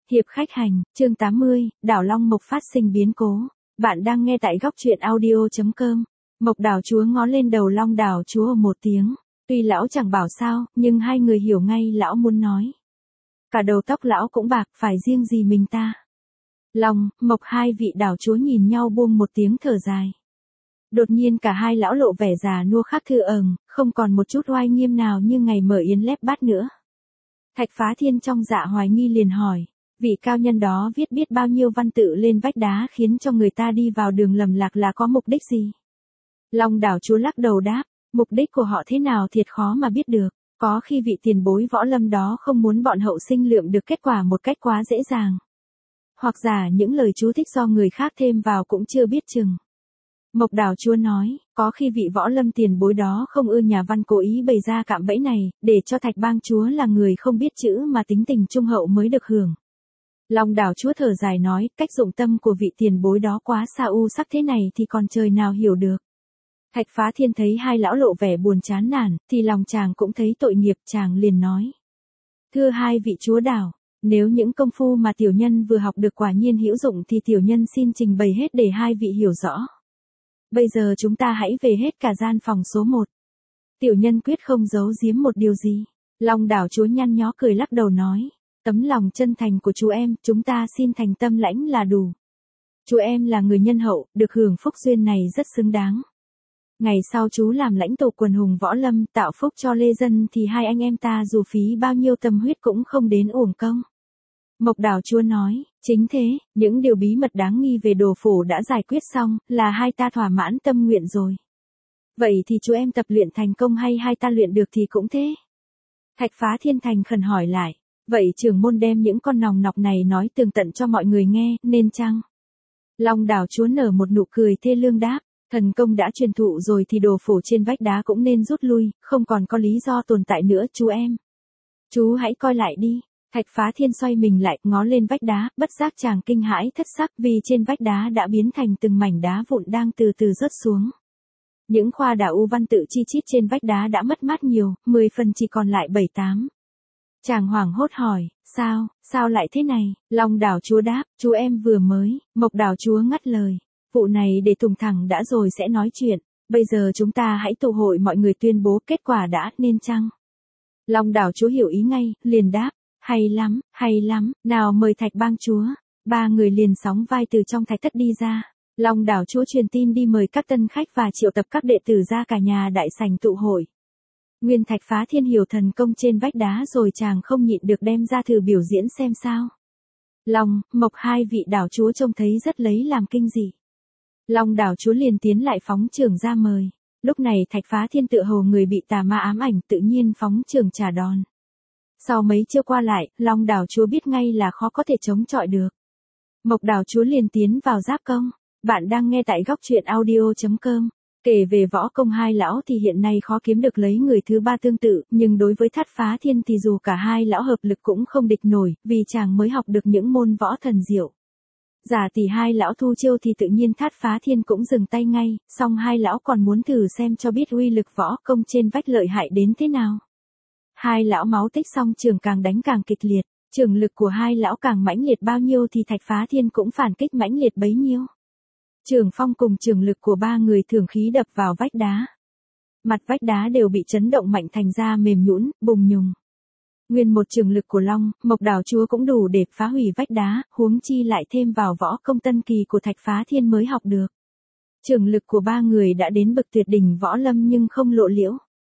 Hiệp khách hành, chương 80, đảo Long Mộc phát sinh biến cố. Bạn đang nghe tại góc truyện audio.com. Mộc đảo chúa ngó lên đầu Long đảo chúa một tiếng. Tuy lão chẳng bảo sao, nhưng hai người hiểu ngay lão muốn nói. Cả đầu tóc lão cũng bạc, phải riêng gì mình ta. Long, Mộc hai vị đảo chúa nhìn nhau buông một tiếng thở dài. Đột nhiên cả hai lão lộ vẻ già nua khác thư không còn một chút oai nghiêm nào như ngày mở yến lép bát nữa. Thạch Phá Thiên trong dạ hoài nghi liền hỏi, vị cao nhân đó viết biết bao nhiêu văn tự lên vách đá khiến cho người ta đi vào đường lầm lạc là có mục đích gì? Long đảo chúa lắc đầu đáp, mục đích của họ thế nào thiệt khó mà biết được, có khi vị tiền bối võ lâm đó không muốn bọn hậu sinh lượm được kết quả một cách quá dễ dàng. Hoặc giả những lời chú thích do người khác thêm vào cũng chưa biết chừng. Mộc đảo chúa nói, có khi vị võ lâm tiền bối đó không ưa nhà văn cố ý bày ra cạm bẫy này, để cho Thạch bang chúa là người không biết chữ mà tính tình trung hậu mới được hưởng. Long đảo chúa thở dài nói, cách dụng tâm của vị tiền bối đó quá xa u sắc thế này thì còn trời nào hiểu được. Thạch Phá Thiên thấy hai lão lộ vẻ buồn chán nản, thì lòng chàng cũng thấy tội nghiệp, chàng liền nói. Thưa hai vị chúa đảo, nếu những công phu mà tiểu nhân vừa học được quả nhiên hữu dụng thì tiểu nhân xin trình bày hết để hai vị hiểu rõ. Bây giờ chúng ta hãy về hết cả gian phòng số 1. Tiểu nhân quyết không giấu giếm một điều gì. Long đảo chúa nhăn nhó cười lắc đầu nói. Tấm lòng chân thành của chú em, chúng ta xin thành tâm lãnh là đủ. Chú em là người nhân hậu, được hưởng phúc duyên này rất xứng đáng. Ngày sau chú làm lãnh tụ quần hùng võ lâm tạo phúc cho lê dân thì hai anh em ta dù phí bao nhiêu tâm huyết cũng không đến uổng công. Mộc đảo chúa nói, chính thế, những điều bí mật đáng nghi về đồ phủ đã giải quyết xong, là hai ta thỏa mãn tâm nguyện rồi. Vậy thì chú em tập luyện thành công hay hai ta luyện được thì cũng thế. Thạch Phá Thiên thành khẩn hỏi lại, vậy trưởng môn đem những con nòng nọc này nói tường tận cho mọi người nghe, nên chăng? Long đảo chúa nở một nụ cười thê lương đáp, thần công đã truyền thụ rồi thì đồ phủ trên vách đá cũng nên rút lui, không còn có lý do tồn tại nữa chú em. Chú hãy coi lại đi. Thạch Phá Thiên xoay mình lại, ngó lên vách đá, bất giác chàng kinh hãi thất sắc vì trên vách đá đã biến thành từng mảnh đá vụn đang từ từ rớt xuống. Những khoa đảo u văn tự chi chít trên vách đá đã mất mát nhiều, 10 phần chỉ còn lại 7-8. Chàng hoảng hốt hỏi, sao lại thế này? Long đảo chúa đáp, chú em vừa mới. Mộc đảo chúa ngắt lời, vụ này để thùng thẳng đã rồi sẽ nói chuyện, bây giờ chúng ta hãy tụ hội mọi người tuyên bố kết quả đã, nên chăng? Long đảo chúa hiểu ý ngay, liền đáp. Hay lắm, nào mời Thạch bang chúa. Ba người liền sóng vai từ trong thạch thất đi ra. Long đảo chúa truyền tin đi mời các tân khách và triệu tập các đệ tử ra cả nhà đại sảnh tụ hội. Nguyên Thạch Phá Thiên hiểu thần công trên vách đá rồi chàng không nhịn được đem ra thử biểu diễn xem sao. Long, Mộc hai vị đảo chúa trông thấy rất lấy làm kinh dị. Long đảo chúa liền tiến lại phóng trưởng ra mời. Lúc này Thạch Phá Thiên tựa hồ người bị tà ma ám ảnh tự nhiên phóng trưởng trả đòn. Sau mấy chiêu qua lại, Long đảo chúa biết ngay là khó có thể chống chọi được. Mộc đảo chúa liền tiến vào giáp công. Bạn đang nghe tại góc truyện audio.com. Kể về võ công hai lão thì hiện nay khó kiếm được lấy người thứ ba tương tự, nhưng đối với Thạch Phá Thiên thì dù cả hai lão hợp lực cũng không địch nổi, vì chàng mới học được những môn võ thần diệu. Giả tỷ hai lão thu chiêu thì tự nhiên Thạch Phá Thiên cũng dừng tay ngay, song hai lão còn muốn thử xem cho biết uy lực võ công trên vách lợi hại đến thế nào. Hai lão máu tích xong trường càng đánh càng kịch liệt, trường lực của hai lão càng mãnh liệt bao nhiêu thì Thạch Phá Thiên cũng phản kích mãnh liệt bấy nhiêu. Trường phong cùng trường lực của ba người thường khí đập vào vách đá. Mặt vách đá đều bị chấn động mạnh thành ra mềm nhũn, bùng nhùng. Nguyên một trường lực của Long, Mộc đảo chúa cũng đủ để phá hủy vách đá, huống chi lại thêm vào võ công tân kỳ của Thạch Phá Thiên mới học được. Trường lực của ba người đã đến bậc tuyệt đỉnh võ lâm nhưng không lộ liễu.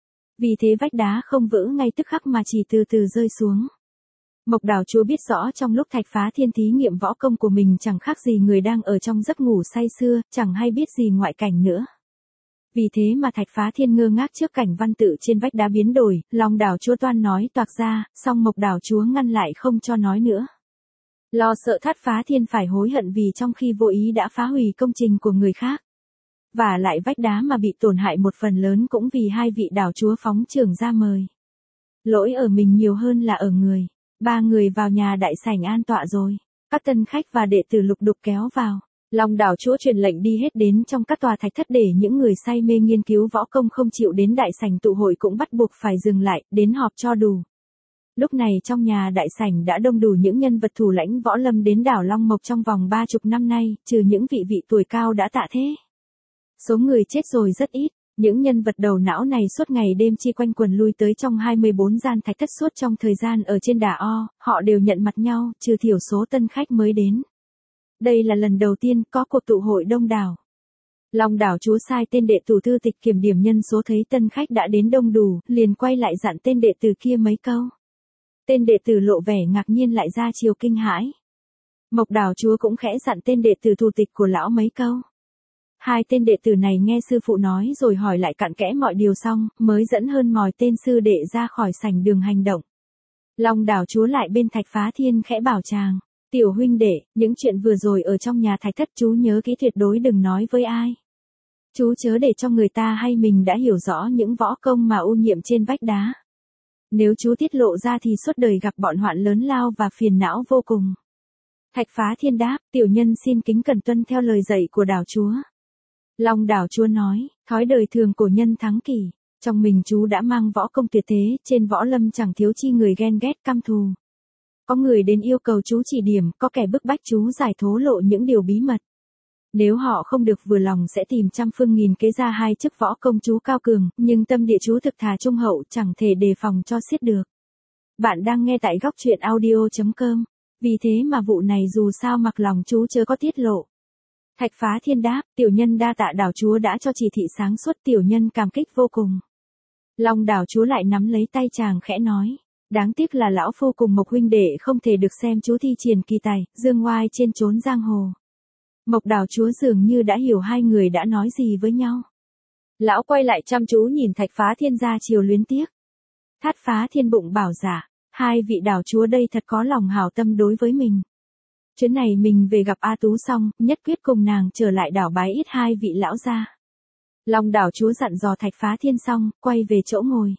Vì thế vách đá không vỡ ngay tức khắc mà chỉ từ từ rơi xuống. Mộc đảo chúa biết rõ trong lúc Thạch Phá Thiên thí nghiệm võ công của mình chẳng khác gì người đang ở trong giấc ngủ say sưa, chẳng hay biết gì ngoại cảnh nữa. Vì thế mà Thạch Phá Thiên ngơ ngác trước cảnh văn tự trên vách đá biến đổi, Long đảo chúa toan nói toạc ra, song Mộc đảo chúa ngăn lại không cho nói nữa. Lo sợ Thạch Phá Thiên phải hối hận vì trong khi vô ý đã phá hủy công trình của người khác. Và lại vách đá mà bị tổn hại một phần lớn cũng vì hai vị đảo chúa phóng trưởng ra mời. Lỗi ở mình nhiều hơn là ở người. Ba người vào nhà đại sảnh an tọa rồi. Các tân khách và đệ tử lục đục kéo vào. Long đảo chúa truyền lệnh đi hết đến trong các tòa thạch thất để những người say mê nghiên cứu võ công không chịu đến đại sảnh tụ hội cũng bắt buộc phải dừng lại, đến họp cho đủ. Lúc này trong nhà đại sảnh đã đông đủ những nhân vật thủ lãnh võ lâm đến đảo Long Mộc trong vòng 30 năm nay, trừ những vị tuổi cao đã tạ thế. Số người chết rồi rất ít, những nhân vật đầu não này suốt ngày đêm chi quanh quần lui tới trong 24 gian thạch thất suốt trong thời gian ở trên đà O, họ đều nhận mặt nhau, trừ thiểu số tân khách mới đến. Đây là lần đầu tiên có cuộc tụ hội đông đảo. Long đảo chúa sai tên đệ tử thư tịch kiểm điểm nhân số, thấy tân khách đã đến đông đủ, liền quay lại dặn tên đệ tử kia mấy câu. Tên đệ tử lộ vẻ ngạc nhiên lại ra chiều kinh hãi. Mộc đảo chúa cũng khẽ dặn tên đệ tử thủ tịch của lão mấy câu. Hai tên đệ tử này nghe sư phụ nói rồi hỏi lại cặn kẽ mọi điều xong, mới dẫn hơn mòi tên sư đệ ra khỏi sảnh đường hành động. Long đảo chúa lại bên Thạch Phá Thiên khẽ bảo chàng, tiểu huynh đệ, những chuyện vừa rồi ở trong nhà thạch thất chú nhớ kỹ, tuyệt đối đừng nói với ai. Chú chớ để cho người ta hay mình đã hiểu rõ những võ công mà ô nhiệm trên vách đá. Nếu chú tiết lộ ra thì suốt đời gặp bọn hoạn lớn lao và phiền não vô cùng. Thạch Phá Thiên đáp, tiểu nhân xin kính cẩn tuân theo lời dạy của đảo chúa. Long đảo chúa nói, thói đời thường cổ nhân thắng kỳ, trong mình chú đã mang võ công tuyệt thế, trên võ lâm chẳng thiếu chi người ghen ghét căm thù. Có người đến yêu cầu chú chỉ điểm, có kẻ bức bách chú giải thố lộ những điều bí mật. Nếu họ không được vừa lòng sẽ tìm trăm phương nghìn kế ra hai chức võ công chú cao cường, nhưng tâm địa chú thực thà trung hậu, chẳng thể đề phòng cho xiết được. Bạn đang nghe tại góc truyện audio.com, vì thế mà vụ này dù sao mặc lòng chú chớ có tiết lộ. Thạch Phá Thiên đáp, tiểu nhân đa tạ đảo chúa đã cho chỉ thị sáng suốt, tiểu nhân cảm kích vô cùng. Long đảo chúa lại nắm lấy tay chàng khẽ nói, đáng tiếc là lão phu cùng Mộc huynh đệ không thể được xem chú thi triển kỳ tài, dương oai trên chốn giang hồ. Mộc đảo chúa dường như đã hiểu hai người đã nói gì với nhau. Lão quay lại chăm chú nhìn Thạch Phá Thiên ra chiều luyến tiếc. Thát Phá Thiên bụng bảo dạ, hai vị đảo chúa đây thật có lòng hảo tâm đối với mình. Chuyến này mình về gặp A Tú xong, nhất quyết cùng nàng trở lại đảo bái ít hai vị lão gia. Long đảo chúa dặn dò Thạch Phá Thiên xong, quay về chỗ ngồi.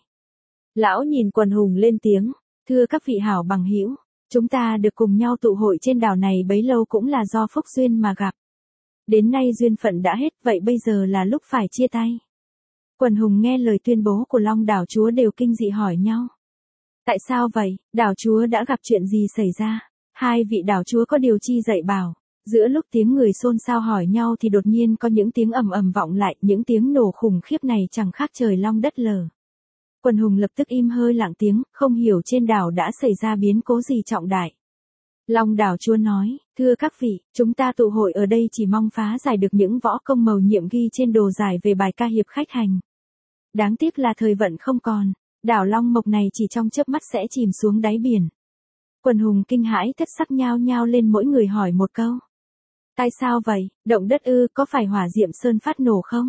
Lão nhìn quần hùng lên tiếng, thưa các vị hảo bằng hữu, chúng ta được cùng nhau tụ hội trên đảo này bấy lâu cũng là do phúc duyên mà gặp. Đến nay duyên phận đã hết, vậy bây giờ là lúc phải chia tay. Quần hùng nghe lời tuyên bố của Long đảo chúa đều kinh dị hỏi nhau. Tại sao vậy, đảo chúa đã gặp chuyện gì xảy ra? Hai vị đảo chúa có điều chi dạy bảo. Giữa lúc tiếng người xôn xao hỏi nhau thì đột nhiên có những tiếng ầm ầm vọng lại, những tiếng nổ khủng khiếp này chẳng khác trời long đất lở. Quần hùng lập tức im hơi lặng tiếng, không hiểu trên đảo đã xảy ra biến cố gì trọng đại. Long đảo chúa nói, thưa các vị, chúng ta tụ hội ở đây chỉ mong phá giải được những võ công mầu nhiệm ghi trên đồ giải về bài ca hiệp khách hành. Đáng tiếc là thời vận không còn, đảo Long Mộc này chỉ trong chớp mắt sẽ chìm xuống đáy biển. Quần hùng kinh hãi thất sắc nhao nhao lên, mỗi người hỏi một câu. Tại sao vậy, động đất ư, có phải hỏa diệm sơn phát nổ không?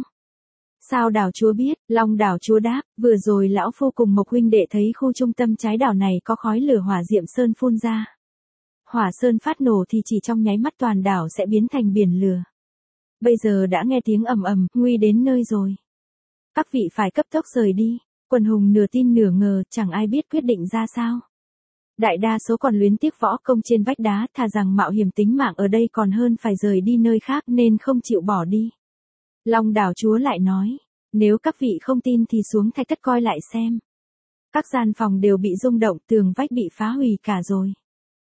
Sao đảo chúa biết? Long đảo chúa đáp, vừa rồi lão phu cùng Mộc huynh đệ thấy khu trung tâm trái đảo này có khói lửa hỏa diệm sơn phun ra. Hỏa sơn phát nổ thì chỉ trong nháy mắt toàn đảo sẽ biến thành biển lửa. Bây giờ đã nghe tiếng ầm ầm, nguy đến nơi rồi. Các vị phải cấp tốc rời đi. Quần hùng nửa tin nửa ngờ, chẳng ai biết quyết định ra sao. Đại đa số còn luyến tiếc võ công trên vách đá, thà rằng mạo hiểm tính mạng ở đây còn hơn phải rời đi nơi khác nên không chịu bỏ đi. Long đảo chúa lại nói, nếu các vị không tin thì xuống thạch thất coi lại xem. Các gian phòng đều bị rung động, tường vách bị phá hủy cả rồi.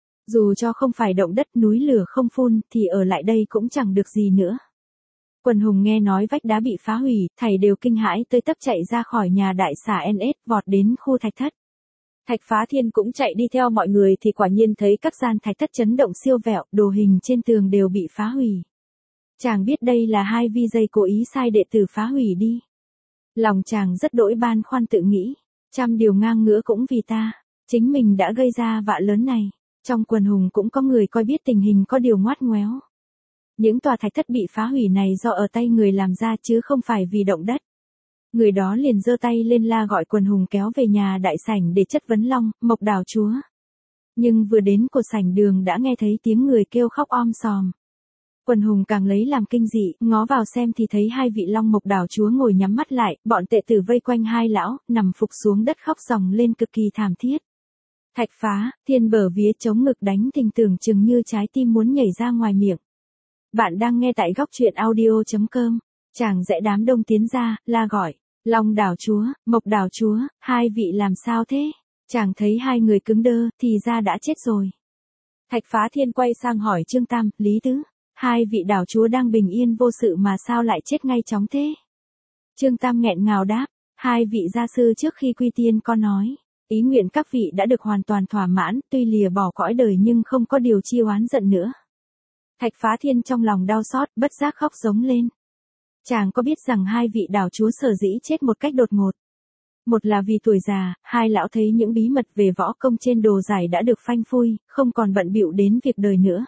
Dù cho không phải động đất, núi lửa không phun thì ở lại đây cũng chẳng được gì nữa. Quần hùng nghe nói vách đá bị phá hủy, thầy đều kinh hãi tơi tấp chạy ra khỏi nhà đại xà NS, vọt đến khu thạch thất. Thạch Phá Thiên cũng chạy đi theo mọi người thì quả nhiên thấy các gian thạch thất chấn động siêu vẹo, đồ hình trên tường đều bị phá hủy. Chàng biết đây là hai vi dây cố ý sai đệ tử phá hủy đi. Lòng chàng rất đỗi băn khoăn, tự nghĩ, trăm điều ngang ngửa cũng vì ta, chính mình đã gây ra vạ lớn này. Trong quần hùng cũng có người coi biết tình hình có điều ngoắt ngoéo. Những tòa thạch thất bị phá hủy này do ở tay người làm ra chứ không phải vì động đất. Người đó liền giơ tay lên la gọi quần hùng kéo về nhà đại sảnh để chất vấn Long, Mộc đảo chúa. Nhưng vừa đến cột sảnh đường đã nghe thấy tiếng người kêu khóc om sòm. Quần hùng càng lấy làm kinh dị, ngó vào xem thì thấy hai vị Long Mộc đảo chúa ngồi nhắm mắt lại, bọn tệ tử vây quanh hai lão, nằm phục xuống đất khóc ròng lên cực kỳ thảm thiết. Thạch Phá Thiên bờ vía chống ngực đánh thình, tưởng chừng như trái tim muốn nhảy ra ngoài miệng. Bạn đang nghe tại góc truyện audio.com. Chàng rẽ đám đông tiến ra, la gọi, Long đảo chúa, Mộc đảo chúa, hai vị làm sao thế? Chàng thấy hai người cứng đơ, thì ra đã chết rồi. Thạch Phá Thiên quay sang hỏi Trương Tam, Lý Tứ, hai vị đảo chúa đang bình yên vô sự mà sao lại chết ngay chóng thế? Trương Tam nghẹn ngào đáp, hai vị gia sư trước khi quy tiên có nói, ý nguyện các vị đã được hoàn toàn thỏa mãn, tuy lìa bỏ cõi đời nhưng không có điều chi oán giận nữa. Thạch Phá Thiên trong lòng đau xót, bất giác khóc giống lên. Chàng có biết rằng hai vị đảo chúa sở dĩ chết một cách đột ngột. Một là vì tuổi già, hai lão thấy những bí mật về võ công trên đồ giải đã được phanh phui, không còn bận bịu đến việc đời nữa.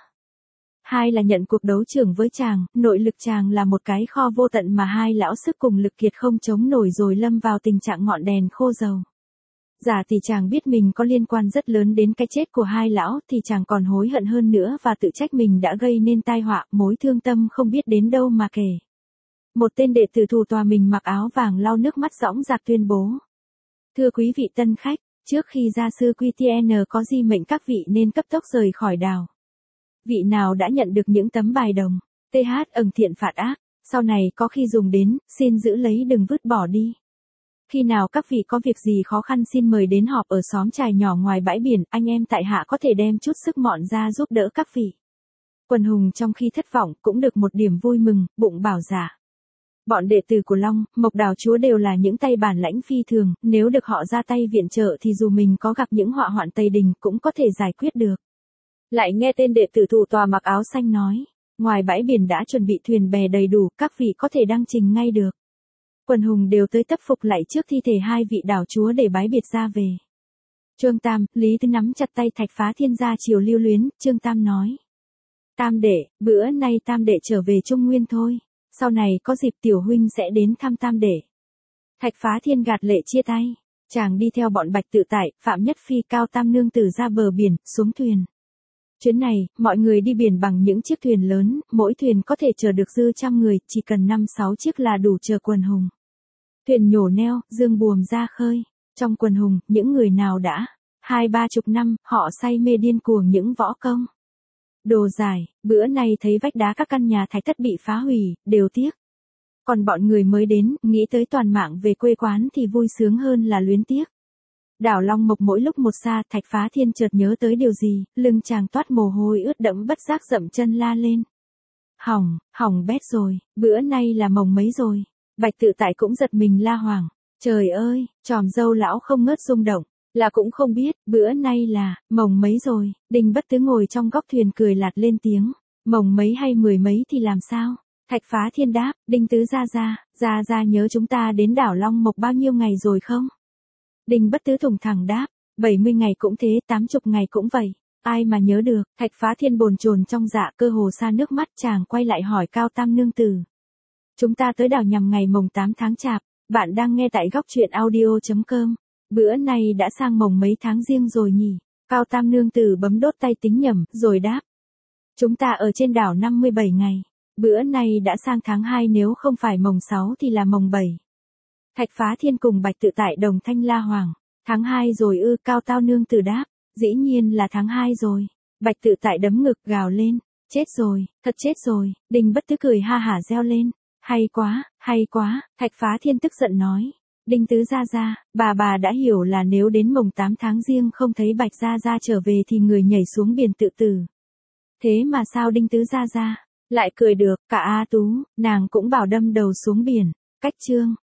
Hai là nhận cuộc đấu trường với chàng, nội lực chàng là một cái kho vô tận mà hai lão sức cùng lực kiệt không chống nổi rồi lâm vào tình trạng ngọn đèn khô dầu. Giả thì chàng biết mình có liên quan rất lớn đến cái chết của hai lão thì chàng còn hối hận hơn nữa và tự trách mình đã gây nên tai họa, mối thương tâm không biết đến đâu mà kể. Một tên đệ tử thủ tòa mình mặc áo vàng lau nước mắt dõng dạc tuyên bố. Thưa quý vị tân khách, trước khi gia sư QTN có di mệnh các vị nên cấp tốc rời khỏi đảo. Vị nào đã nhận được những tấm bài đồng, TH ẩn thiện phạt ác, sau này có khi dùng đến, xin giữ lấy đừng vứt bỏ đi. Khi nào các vị có việc gì khó khăn xin mời đến họp ở xóm trài nhỏ ngoài bãi biển, anh em tại hạ có thể đem chút sức mọn ra giúp đỡ các vị. Quần hùng trong khi thất vọng cũng được một điểm vui mừng, bụng bảo dạ. Bọn đệ tử của Long, Mộc đảo chúa đều là những tay bản lãnh phi thường, nếu được họ ra tay viện trợ thì dù mình có gặp những họa hoạn Tây Đình cũng có thể giải quyết được. Lại nghe tên đệ tử thủ tòa mặc áo xanh nói, ngoài bãi biển đã chuẩn bị thuyền bè đầy đủ, các vị có thể đăng trình ngay được. Quần hùng đều tới tấp phục lại trước thi thể hai vị đảo chúa để bái biệt ra về. Trương Tam, Lý Tứ nắm chặt tay Thạch Phá Thiên ra chiều lưu luyến, Trương Tam nói. Tam đệ, bữa nay Tam đệ trở về Trung Nguyên thôi, sau này có dịp tiểu huynh sẽ đến thăm Tam đệ. Thạch Phá Thiên gạt lệ chia tay, chàng đi theo bọn Bạch Tự Tại, Phạm Nhất Phi Cao Tam Nương Tử ra bờ biển, xuống thuyền. Chuyến này, mọi người đi biển bằng những chiếc thuyền lớn, mỗi thuyền có thể chở được dư 100 người, chỉ cần 5-6 chiếc là đủ chở quần hùng. Thuyền nhổ neo, dương buồm ra khơi. Trong quần hùng, những người nào đã 20-30 năm, họ say mê điên cuồng những võ công. Đồ giải, bữa nay thấy vách đá các căn nhà thạch thất bị phá hủy, đều tiếc. Còn bọn người mới đến, nghĩ tới toàn mạng về quê quán thì vui sướng hơn là luyến tiếc. Đảo Long Mộc mỗi lúc một xa, Thạch Phá Thiên chợt nhớ tới điều gì, lưng chàng toát mồ hôi ướt đẫm bất giác dậm chân la lên. Hỏng bét rồi, bữa nay là mồng mấy rồi. Bạch Tự Tại cũng giật mình la hoảng. Trời ơi, tròm dâu lão không ngớt rung động, là cũng không biết, bữa nay là, mồng mấy rồi. Đinh Bất Tứ ngồi trong góc thuyền cười lạt lên tiếng. Mồng mấy hay 10 mấy thì làm sao? Thạch Phá Thiên đáp, Đinh Tứ ra nhớ chúng ta đến đảo Long Mộc bao nhiêu ngày rồi không? Đinh Bất Tứ thùng thẳng đáp, 70 ngày cũng thế, 80 ngày cũng vậy. Ai mà nhớ được, Thạch Phá Thiên bồn chồn trong dạ cơ hồ xa nước mắt, chàng quay lại hỏi Cao Tam Nương Tử. Chúng ta tới đảo nhằm ngày mồng 8 tháng Chạp, bạn đang nghe tại góc truyện audio.com. Bữa nay đã sang mồng mấy tháng riêng rồi nhỉ? Cao Tam Nương Tử bấm đốt tay tính nhẩm, rồi đáp. Chúng ta ở trên đảo 57 ngày. Bữa nay đã sang tháng 2, nếu không phải mồng 6 thì là mồng 7. Thạch Phá Thiên cùng Bạch Tự Tại đồng thanh la hoàng. Tháng 2 rồi ư? Cao Tam Nương Tử đáp. Dĩ nhiên là tháng 2 rồi. Bạch Tự Tại đấm ngực gào lên. Chết rồi, thật chết rồi. Đinh Bất Tứ cười ha hả reo lên. Hay quá, Thạch Phá Thiên tức giận nói. Đinh Tứ ra, bà đã hiểu là nếu đến mồng 8 tháng riêng không thấy Bạch ra trở về thì người nhảy xuống biển tự tử. Thế mà sao Đinh Tứ ra lại cười được, cả A Tú, nàng cũng bảo đâm đầu xuống biển. Cách chương.